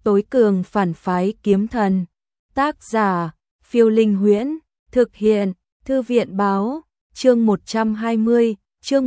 tối cường phản phái kiếm thần. Tác giả, Phiêu Linh Huyễn, thực hiện, Thư viện Báo, chương 120, chương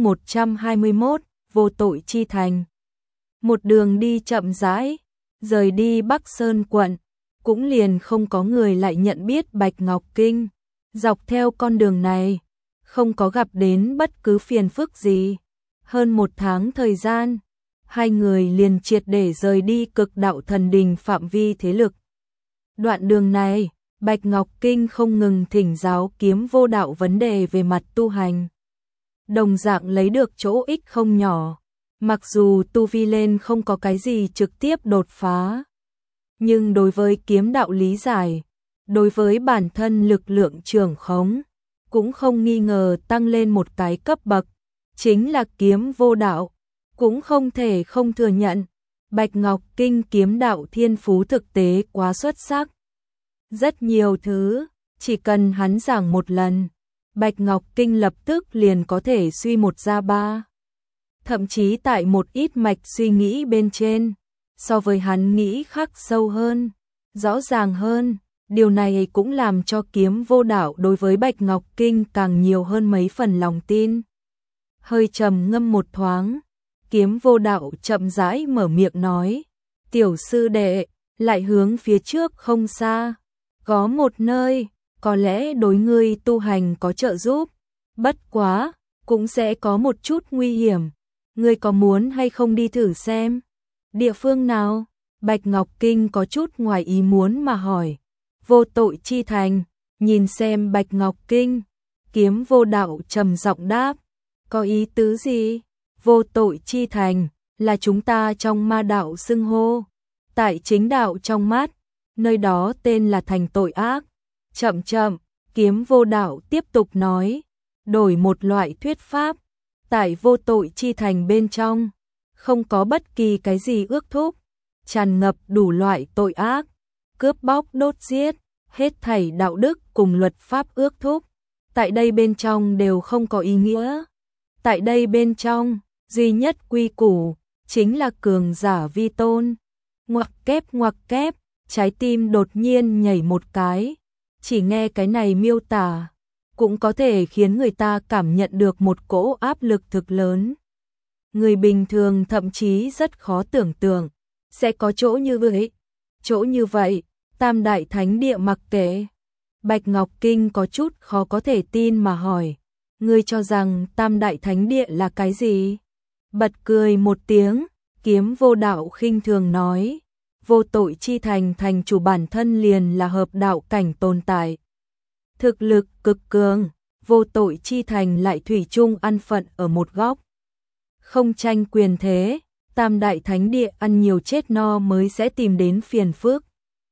121, vô tội chi thành. Một đường đi chậm rãi, rời đi Bắc Sơn quận, cũng liền không có người lại nhận biết Bạch Ngọc Kinh. Dọc theo con đường này, không có gặp đến bất cứ phiền phức gì. Hơn 1 tháng thời gian, hai người liền triệt để rời đi Cực Đạo Thần Đình phạm vi thế lực. Đoạn đường này, Bạch Ngọc Kinh không ngừng thỉnh giáo Kiếm Vô Đạo vấn đề về mặt tu hành. Đồng dạng lấy được chỗ ích không nhỏ, mặc dù tu vi lên không có cái gì trực tiếp đột phá. Nhưng đối với kiếm đạo lý giải, đối với bản thân lực lượng trưởng khống, cũng không nghi ngờ tăng lên một cái cấp bậc, chính là Kiếm Vô Đạo. Cũng không thể không thừa nhận, Bạch Ngọc Kinh kiếm đạo thiên phú thực tế quá xuất sắc. Rất nhiều thứ, chỉ cần hắn giảng một lần, Bạch Ngọc Kinh lập tức liền có thể suy một ra ba. Thậm chí tại một ít mạch suy nghĩ bên trên, so với hắn nghĩ khắc sâu hơn, rõ ràng hơn. Điều này cũng làm cho Kiếm Vô Đạo đối với Bạch Ngọc Kinh càng nhiều hơn mấy phần lòng tin. Hơi trầm ngâm một thoáng, Kiếm Vô Đạo chậm rãi mở miệng nói, tiểu sư đệ, lại hướng phía trước không xa, có một nơi, có lẽ đối ngươi tu hành có trợ giúp, bất quá, cũng sẽ có một chút nguy hiểm, ngươi có muốn hay không đi thử xem? Địa phương nào? Bạch Ngọc Kinh có chút ngoài ý muốn mà hỏi. Vô tội chi thành, nhìn xem Bạch Ngọc Kinh, Kiếm Vô Đạo trầm giọng đáp, có ý tứ gì? Vô tội chi thành, là chúng ta trong ma đạo xưng hô, tại chính đạo trong mắt, nơi đó tên là thành tội ác. Chậm chậm, Kiếm Vô Đạo tiếp tục nói, đổi một loại thuyết pháp, tại vô tội chi thành bên trong, không có bất kỳ cái gì ước thúc, tràn ngập đủ loại tội ác, cướp bóc đốt giết, hết thảy đạo đức cùng luật pháp ước thúc, tại đây bên trong đều không có ý nghĩa. Tại đây bên trong, duy nhất quy củ, chính là cường giả vi tôn. Ngoặc kép, trái tim đột nhiên nhảy một cái, chỉ nghe cái này miêu tả, cũng có thể khiến người ta cảm nhận được một cỗ áp lực thực lớn. Người bình thường thậm chí rất khó tưởng tượng, sẽ có chỗ như vậy. Chỗ như vậy, Tam Đại Thánh Địa mặc kệ. Bạch Ngọc Kinh có chút khó có thể tin mà hỏi, ngươi cho rằng Tam Đại Thánh Địa là cái gì? Bật cười một tiếng, Kiếm Vô Đạo khinh thường nói, vô tội chi thành thành chủ bản thân liền là hợp đạo cảnh tồn tại. Thực lực cực cường, vô tội chi thành lại thủy chung ăn phận ở một góc. Không tranh quyền thế, Tam Đại Thánh Địa ăn nhiều chết no mới sẽ tìm đến phiền phức.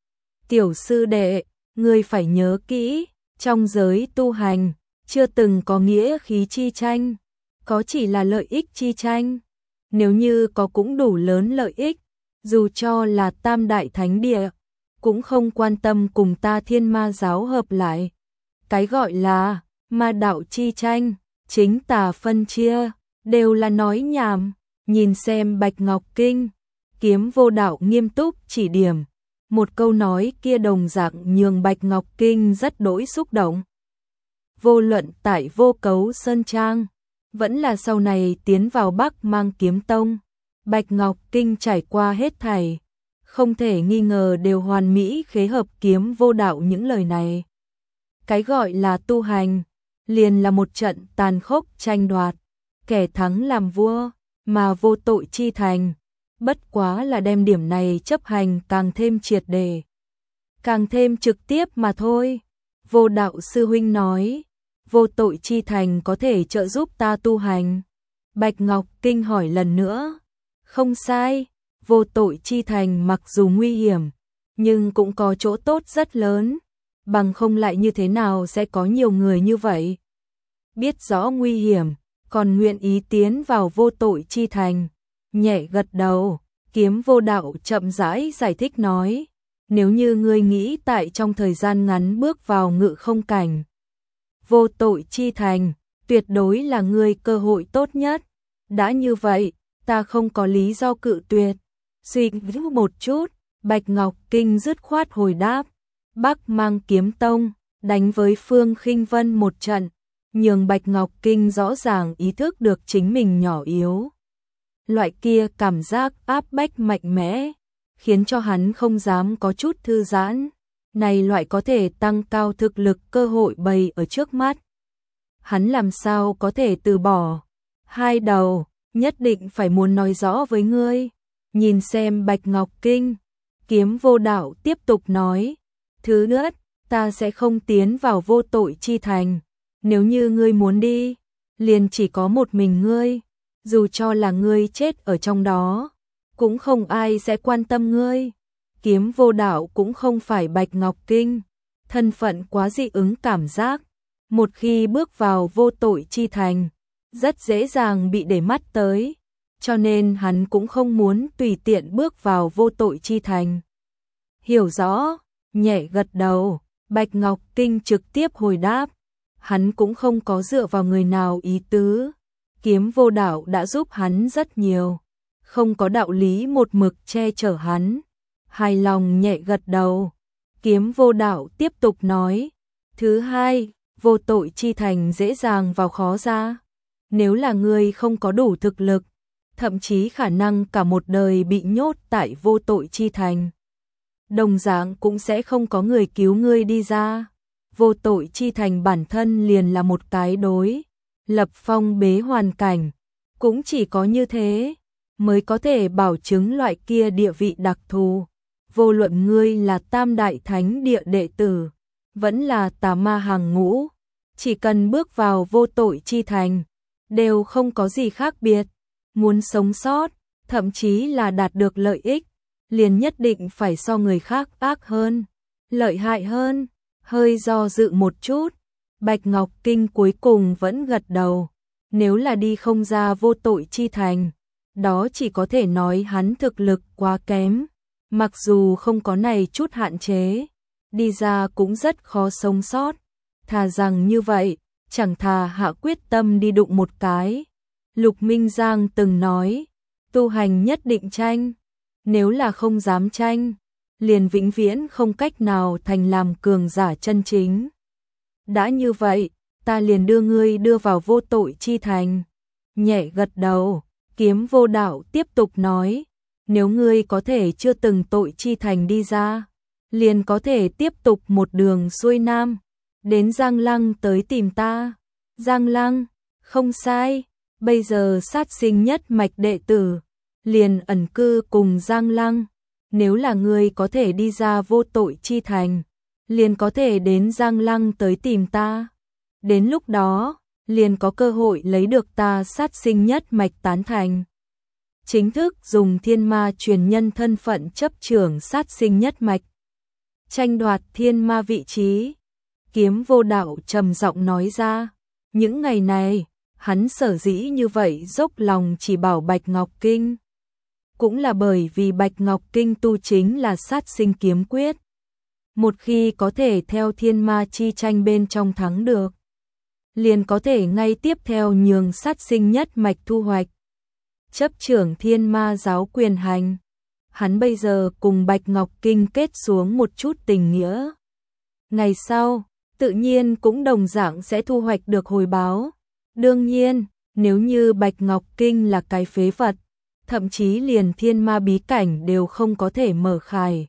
Tiểu sư đệ, ngươi phải nhớ kỹ, trong giới tu hành, chưa từng có nghĩa khí chi tranh, có chỉ là lợi ích chi tranh. Nếu như có cũng đủ lớn lợi ích, dù cho là Tam Đại Thánh Địa, cũng không quan tâm cùng ta Thiên Ma giáo hợp lại. Cái gọi là ma đạo chi tranh, chính tà phân chia, đều là nói nhảm. Nhìn xem Bạch Ngọc Kinh, Kiếm Vô Đạo nghiêm túc chỉ điểm, một câu nói kia đồng dạng nhường Bạch Ngọc Kinh rất đỗi xúc động. Vô luận tại Vô Cấu Sơn Trang, vẫn là sau này tiến vào Bắc Mang Kiếm Tông, Bạch Ngọc Kinh trải qua hết thảy, không thể nghi ngờ đều hoàn mỹ khế hợp Kiếm Vô Đạo những lời này. Cái gọi là tu hành, liền là một trận tàn khốc tranh đoạt, kẻ thắng làm vua, mà vô tội chi thành, bất quá là đem điểm này chấp hành càng thêm triệt đề, càng thêm trực tiếp mà thôi. Vô Đạo sư huynh nói, vô tội chi thành có thể trợ giúp ta tu hành. Bạch Ngọc Kinh hỏi lần nữa, không sai, vô tội chi thành mặc dù nguy hiểm, nhưng cũng có chỗ tốt rất lớn, bằng không lại như thế nào sẽ có nhiều người như vậy. Biết rõ nguy hiểm, còn nguyện ý tiến vào vô tội chi thành. Nhẹ gật đầu, Kiếm Vô Đạo chậm rãi giải thích nói, nếu như ngươi nghĩ tại trong thời gian ngắn bước vào ngự không cảnh, vô tội chi thành, tuyệt đối là ngươi cơ hội tốt nhất. Đã như vậy, ta không có lý do cự tuyệt. Suy nghĩ một chút, Bạch Ngọc Kinh dứt khoát hồi đáp, Bắc Mang Kiếm Tông, đánh với Phương Khinh Vân một trận, nhường Bạch Ngọc Kinh rõ ràng ý thức được chính mình nhỏ yếu. Loại kia cảm giác áp bách mạnh mẽ, khiến cho hắn không dám có chút thư giãn. Này loại có thể tăng cao thực lực cơ hội bày ở trước mắt. Hắn làm sao có thể từ bỏ. Hai đầu, nhất định phải muốn nói rõ với ngươi. Nhìn xem Bạch Ngọc Kinh, Kiếm Vô Đạo tiếp tục nói. Thứ nhất, ta sẽ không tiến vào vô tội chi thành. Nếu như ngươi muốn đi, liền chỉ có một mình ngươi. Dù cho là ngươi chết ở trong đó, cũng không ai sẽ quan tâm ngươi. Kiếm Vô Đạo cũng không phải Bạch Ngọc Kinh, thân phận quá dị ứng cảm giác, một khi bước vào vô tội chi thành, rất dễ dàng bị để mắt tới, cho nên hắn cũng không muốn tùy tiện bước vào vô tội chi thành. Hiểu rõ, nhẹ gật đầu, Bạch Ngọc Kinh trực tiếp hồi đáp, hắn cũng không có dựa vào người nào ý tứ, Kiếm Vô Đạo đã giúp hắn rất nhiều, không có đạo lý một mực che chở hắn. Hài lòng nhẹ gật đầu, Kiếm Vô Đạo tiếp tục nói, thứ hai, vô tội chi thành dễ dàng vào khó ra, nếu là ngươi không có đủ thực lực, thậm chí khả năng cả một đời bị nhốt tại vô tội chi thành. Đồng dạng cũng sẽ không có người cứu ngươi đi ra, vô tội chi thành bản thân liền là một cái đối lập phong bế hoàn cảnh, cũng chỉ có như thế mới có thể bảo chứng loại kia địa vị đặc thù. Vô luận ngươi là Tam Đại Thánh Địa đệ tử, vẫn là tà ma hàng ngũ, chỉ cần bước vào vô tội chi thành, đều không có gì khác biệt. Muốn sống sót, thậm chí là đạt được lợi ích, liền nhất định phải so người khác ác hơn, lợi hại hơn. Hơi do dự một chút, Bạch Ngọc Kinh cuối cùng vẫn gật đầu. Nếu là đi không ra vô tội chi thành, đó chỉ có thể nói hắn thực lực quá kém. Mặc dù không có này chút hạn chế, đi ra cũng rất khó sống sót. Thà rằng như vậy, chẳng thà hạ quyết tâm đi đụng một cái. Lục Minh Giang từng nói, tu hành nhất định tranh, nếu là không dám tranh, liền vĩnh viễn không cách nào thành làm cường giả chân chính. Đã như vậy, ta liền đưa ngươi đưa vào vô tội chi thành. Nhẹ gật đầu, Kiếm Vô Đạo tiếp tục nói, nếu ngươi có thể chưa từng tội chi thành đi ra, liền có thể tiếp tục một đường xuôi nam, đến Giang Lăng tới tìm ta. Giang Lăng, không sai, bây giờ sát sinh nhất mạch đệ tử, liền ẩn cư cùng Giang Lăng. Nếu là ngươi có thể đi ra vô tội chi thành, liền có thể đến Giang Lăng tới tìm ta. Đến lúc đó, liền có cơ hội lấy được ta sát sinh nhất mạch tán thành. Chính thức dùng thiên ma truyền nhân thân phận chấp trưởng sát sinh nhất mạch, tranh đoạt thiên ma vị trí. Kiếm Vô Đạo trầm giọng nói ra, những ngày này, hắn sở dĩ như vậy dốc lòng chỉ bảo Bạch Ngọc Kinh. Cũng là bởi vì Bạch Ngọc Kinh tu chính là sát sinh kiếm quyết. Một khi có thể theo thiên ma chi tranh bên trong thắng được, liền có thể ngay tiếp theo nhường sát sinh nhất mạch thu hoạch. Chấp trưởng thiên ma giáo quyền hành. Hắn bây giờ cùng Bạch Ngọc Kinh kết xuống một chút tình nghĩa. Ngày sau, tự nhiên cũng đồng dạng sẽ thu hoạch được hồi báo. Đương nhiên, nếu như Bạch Ngọc Kinh là cái phế vật, thậm chí liền thiên ma bí cảnh đều không có thể mở khai,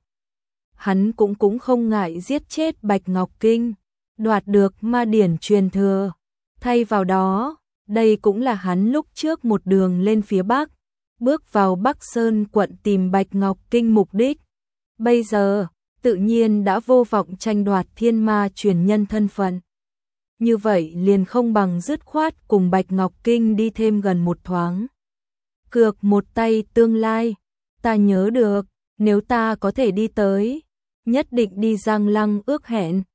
hắn cũng không ngại giết chết Bạch Ngọc Kinh, đoạt được ma điển truyền thừa. Thay vào đó, đây cũng là hắn lúc trước một đường lên phía Bắc, bước vào Bắc Sơn quận tìm Bạch Ngọc Kinh mục đích. Bây giờ, tự nhiên đã vô vọng tranh đoạt thiên ma truyền nhân thân phận. Như vậy liền không bằng dứt khoát cùng Bạch Ngọc Kinh đi thêm gần một thoáng. Cược một tay tương lai, ta nhớ được, nếu ta có thể đi tới, nhất định đi Giang Lăng ước hẹn.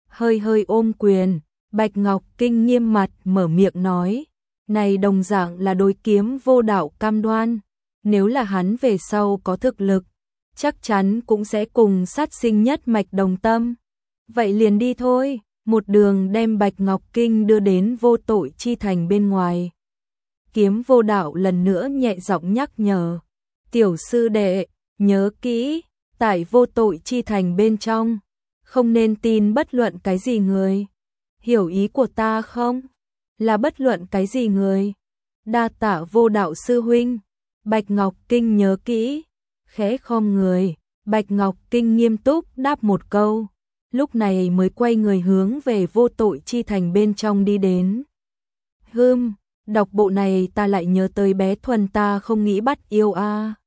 Hơi ôm quyền, Bạch Ngọc Kinh nghiêm mặt mở miệng nói, này đồng dạng là đối Kiếm Vô Đạo cam đoan, nếu là hắn về sau có thực lực, chắc chắn cũng sẽ cùng sát sinh nhất mạch đồng tâm. Vậy liền đi thôi, một đường đem Bạch Ngọc Kinh đưa đến vô tội chi thành bên ngoài. Kiếm Vô Đạo lần nữa nhẹ giọng nhắc nhở, tiểu sư đệ, nhớ kỹ, tại vô tội chi thành bên trong, không nên tin bất luận cái gì người. Hiểu ý của ta không? Là bất luận cái gì người. Đa tạ Vô đạo sư huynh. Bạch Ngọc Kinh nhớ kỹ, khẽ khom người, Bạch Ngọc Kinh nghiêm túc đáp một câu, lúc này mới quay người hướng về vô tội chi thành bên trong đi đến. Đọc bộ này ta lại nhớ tới bé Thuần ta không nghĩ bắt yêu a.